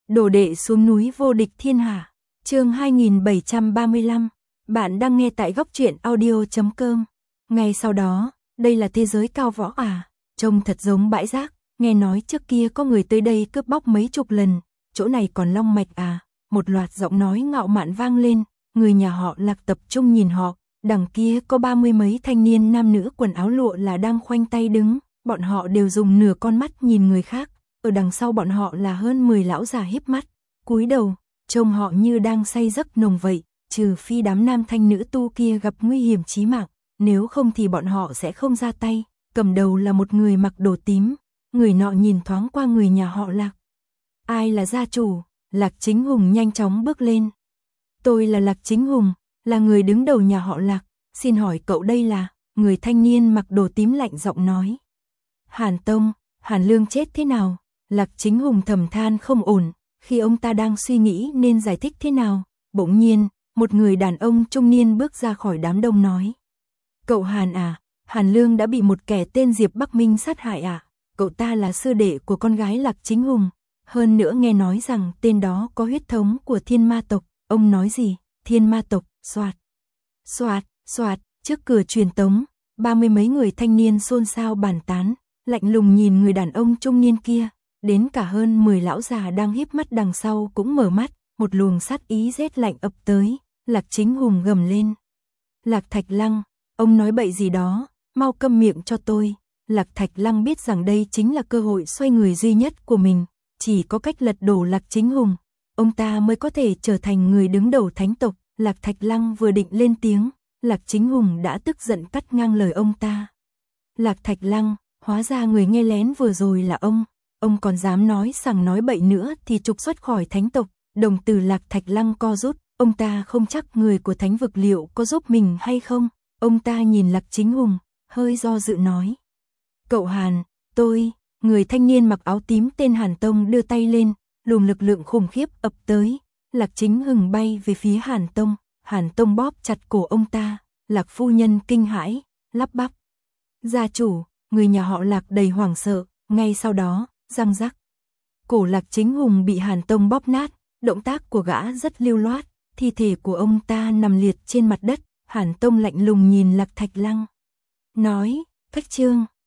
Đồ đệ xuống núi vô địch thiên hạ. Chương 2735. Bạn đang nghe tại góc truyện audio.com. Ngay sau đó, đây là thế giới cao võ à? Trông thật giống bãi rác, nghe nói trước kia có người tới đây cướp bóc mấy chục lần, chỗ này còn long mạch à? Một loạt giọng nói ngạo mạn vang lên, người nhà họ Lạc tập trung nhìn họ, đằng kia có 30 mấy thanh niên nam nữ quần áo lụa là đang khoanh tay đứng, bọn họ đều dùng nửa con mắt nhìn người khác. Ở đằng sau bọn họ là hơn 10 lão già híp mắt, cúi đầu, trông họ như đang say giấc nồng vậy, trừ phi đám nam thanh nữ tu kia gặp nguy hiểm chí mạng, nếu không thì bọn họ sẽ không ra tay. Cầm đầu là một người mặc đồ tím, người nọ nhìn thoáng qua người nhà họ Lạc. Ai là gia chủ? Lạc Chính Hùng nhanh chóng bước lên. Tôi là Lạc Chính Hùng, là người đứng đầu nhà họ Lạc, xin hỏi cậu đây là? Người thanh niên mặc đồ tím lạnh giọng nói. Hàn Tông, Hàn Lương chết thế nào? Lạc Chính Hùng thầm than không ổn, khi ông ta đang suy nghĩ nên giải thích thế nào, bỗng nhiên, một người đàn ông trung niên bước ra khỏi đám đông nói. Cậu Hàn à, Hàn Lương đã bị một kẻ tên Diệp Bắc Minh sát hại à? Cậu ta là sư đệ của con gái Lạc Chính Hùng, hơn nữa nghe nói rằng tên đó có huyết thống của Thiên Ma tộc. Ông nói gì? Thiên Ma tộc? Soạt, soạt, soạt. Trước cửa truyền tống, 30 mấy người thanh niên xôn xao bàn tán, lạnh lùng nhìn người đàn ông trung niên kia. Đến cả hơn 10 lão già đang híp mắt đằng sau cũng mở mắt, một luồng sát ý rét lạnh ập tới, Lạc Chính Hùng gầm lên. Lạc Thạch Lăng, ông nói bậy gì đó, mau câm miệng cho tôi. Lạc Thạch Lăng biết rằng đây chính là cơ hội xoay người duy nhất của mình, chỉ có cách lật đổ Lạc Chính Hùng, ông ta mới có thể trở thành người đứng đầu thánh tộc. Lạc Thạch Lăng vừa định lên tiếng, Lạc Chính Hùng đã tức giận cắt ngang lời ông ta. Lạc Thạch Lăng, hóa ra người nghe lén vừa rồi là ông còn dám nói sằng nói bậy nữa thì trục xuất khỏi thánh tộc. Đồng tử Lạc Thạch Lăng co rút, ông ta không chắc người của thánh vực liệu có giúp mình hay không. Ông ta nhìn Lạc Chính Hùng, hơi do dự nói. Cậu Hàn, người thanh niên mặc áo tím tên Hàn Tông đưa tay lên, luồng lực lượng khủng khiếp ập tới. Lạc Chính Hùng bay về phía Hàn Tông bóp chặt cổ ông ta. Lạc phu nhân kinh hãi, lắp bắp. Gia chủ, người nhà họ Lạc đầy hoảng sợ, ngay sau đó, răng rắc. Cổ Lạc Chính Hùng bị Hàn Tông bóp nát, động tác của gã rất lưu loát, thi thể của ông ta nằm liệt trên mặt đất. Hàn Tông lạnh lùng nhìn Lạc Thạch Lăng, nói, khách trương,